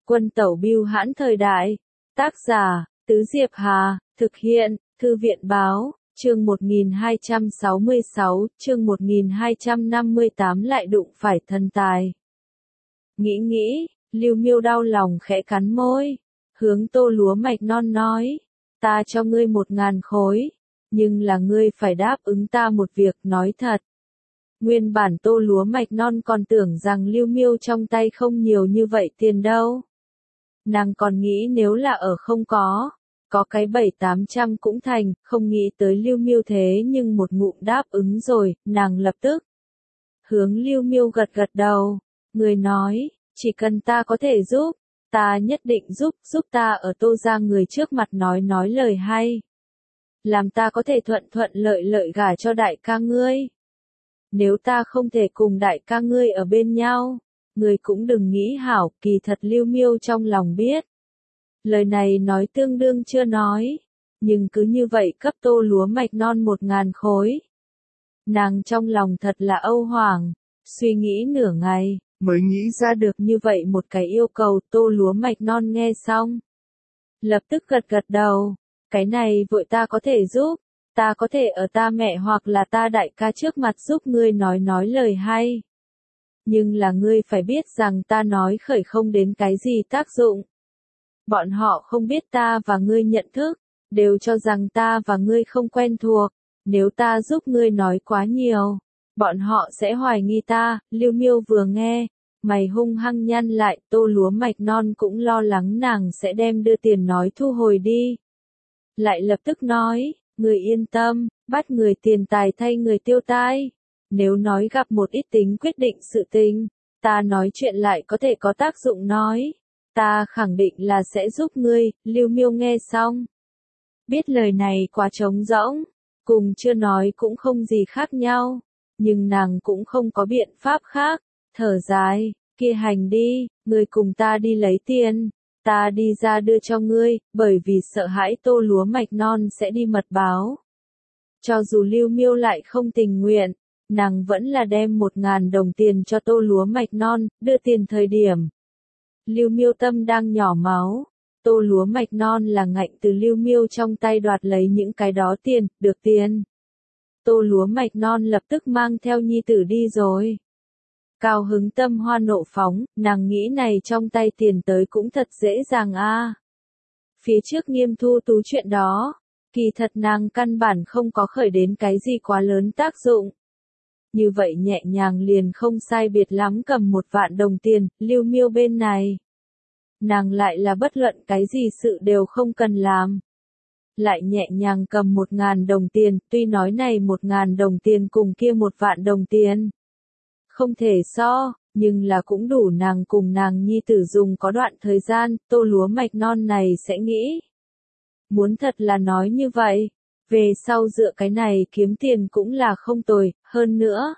Quân tẩu bưu hãn thời đại. Tác giả, Tứ Diệp Hà, thực hiện, Thư viện báo, chương 1266, chương 1258 lại đụng phải thần tài. Nghĩ, Lưu Miêu đau lòng khẽ cắn môi, hướng Tô Lúa Mạch Non nói, ta cho ngươi 1.000 khối, nhưng là ngươi phải đáp ứng ta một việc, nói thật. Nguyên bản Tô Lúa Mạch Non còn tưởng rằng Lưu Miêu trong tay không nhiều như vậy tiền đâu. Nàng còn nghĩ nếu là ở không có cái 700-800 cũng thành, không nghĩ tới Lưu Miêu thế nhưng một ngụm đáp ứng rồi, nàng lập tức hướng Lưu Miêu gật đầu, người nói, chỉ cần ta có thể giúp, ta nhất định giúp ta ở Tô gia người trước mặt nói lời hay. Làm ta có thể thuận lợi gả cho đại ca ngươi. Nếu ta không thể cùng đại ca ngươi ở bên nhau, ngươi cũng đừng nghĩ hảo, kỳ thật Lưu Miêu trong lòng biết. Lời này nói tương đương chưa nói, nhưng cứ như vậy cấp Tô Lúa Mạch Non 1.000 khối. Nàng trong lòng thật là âu hoảng, suy nghĩ nửa ngày, mới nghĩ ra được như vậy một cái yêu cầu. Tô Lúa Mạch Non nghe xong, lập tức gật đầu, cái này vội ta có thể giúp, ta có thể ở ta mẹ hoặc là ta đại ca trước mặt giúp ngươi nói lời hay. Nhưng là ngươi phải biết rằng ta nói khởi không đến cái gì tác dụng. Bọn họ không biết ta và ngươi nhận thức, đều cho rằng ta và ngươi không quen thuộc, nếu ta giúp ngươi nói quá nhiều, bọn họ sẽ hoài nghi ta. Lưu Miêu vừa nghe, mày hung hăng nhăn lại. Tô Lúa Mạch Non cũng lo lắng nàng sẽ đem đưa tiền nói thu hồi đi. Lại lập tức nói, người yên tâm, bắt người tiền tài thay người tiêu tai. Nếu nói gặp một ít tính quyết định sự tình, ta nói chuyện lại có thể có tác dụng nói, ta khẳng định là sẽ giúp ngươi. Lưu Miêu nghe xong, biết lời này quá trống rỗng, cùng chưa nói cũng không gì khác nhau, nhưng nàng cũng không có biện pháp khác, thở dài, kia hành đi, ngươi cùng ta đi lấy tiền, ta đi ra đưa cho ngươi, bởi vì sợ hãi Tô Lúa Mạch Non sẽ đi mật báo. Cho dù Lưu Miêu lại không tình nguyện, nàng vẫn là đem 1.000 đồng tiền cho Tô Lúa Mạch Non, đưa tiền thời điểm. Lưu Miêu tâm đang nhỏ máu, Tô Lúa Mạch Non là ngạnh từ Lưu Miêu trong tay đoạt lấy những cái đó tiền, được tiền. Tô Lúa Mạch Non lập tức mang theo nhi tử đi rồi. Cao hứng tâm hoa nộ phóng, nàng nghĩ này trong tay tiền tới cũng thật dễ dàng a. Phía trước Nghiêm Thu Tú chuyện đó, kỳ thật nàng căn bản không có khởi đến cái gì quá lớn tác dụng. Như vậy nhẹ nhàng liền không sai biệt lắm cầm 1.000 đồng tiền. Lưu Miêu bên này, nàng lại là bất luận cái gì sự đều không cần làm. Lại nhẹ nhàng cầm 1.000 đồng tiền, tuy nói này 1.000 đồng tiền cùng kia 1.000 đồng tiền không thể so, nhưng là cũng đủ nàng cùng nàng nhi tử dùng có đoạn thời gian. Tô Lúa Mạch Non này sẽ nghĩ, muốn thật là nói như vậy, về sau dựa cái này kiếm tiền cũng là không tồi. Hơn nữa,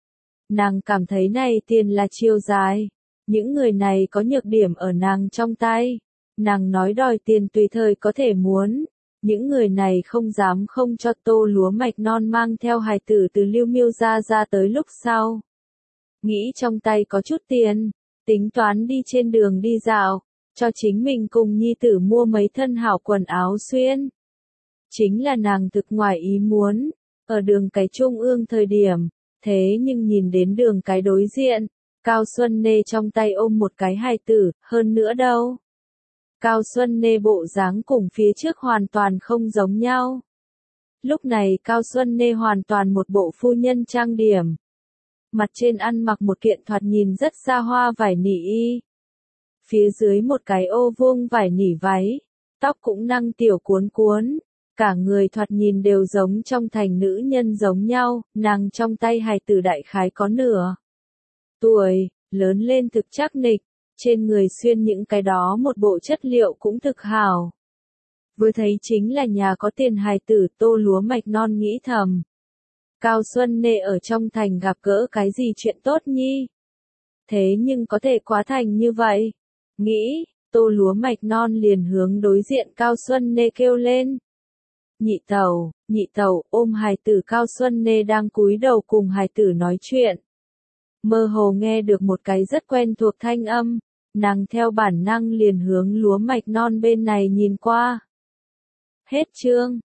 nàng cảm thấy này tiền là chiều dài, những người này có nhược điểm ở nàng trong tay, nàng nói đòi tiền tùy thời có thể muốn, những người này không dám không cho. Tô Lúa Mạch Non mang theo hài tử từ Lưu Miêu ra tới lúc sau, nghĩ trong tay có chút tiền, tính toán đi trên đường đi dạo, cho chính mình cùng nhi tử mua mấy thân hảo quần áo xuyên. Chính là nàng thực ngoài ý muốn, ở đường cái trung ương thời điểm, thế nhưng nhìn đến đường cái đối diện, Cao Xuân Nê trong tay ôm một cái hài tử. Hơn nữa đâu, Cao Xuân Nê bộ dáng cùng phía trước hoàn toàn không giống nhau. Lúc này Cao Xuân Nê hoàn toàn một bộ phu nhân trang điểm, mặt trên ăn mặc một kiện thoạt nhìn rất xa hoa vải nỉ y, phía dưới một cái ô vuông vải nỉ váy, tóc cũng năng tiểu cuốn, cả người thoạt nhìn đều giống trong thành nữ nhân giống nhau. Nàng trong tay hài tử đại khái có nửa tuổi, lớn lên thực chắc nịch, trên người xuyên những cái đó một bộ chất liệu cũng thực hảo. Vừa thấy chính là nhà có tiền hài tử. Tô Lúa Mạch Non nghĩ thầm, Cao Xuân Nê ở trong thành gặp gỡ cái gì chuyện tốt nhi? Thế nhưng có thể quá thành như vậy. Nghĩ, Tô Lúa Mạch Non liền hướng đối diện Cao Xuân Nê kêu lên. Nhị tẩu, ôm hài tử. Cao Xuân Nê đang cúi đầu cùng hài tử nói chuyện. Mơ hồ nghe được một cái rất quen thuộc thanh âm, Nàng theo bản năng liền hướng lúa mạch non bên này nhìn qua. Hết chương.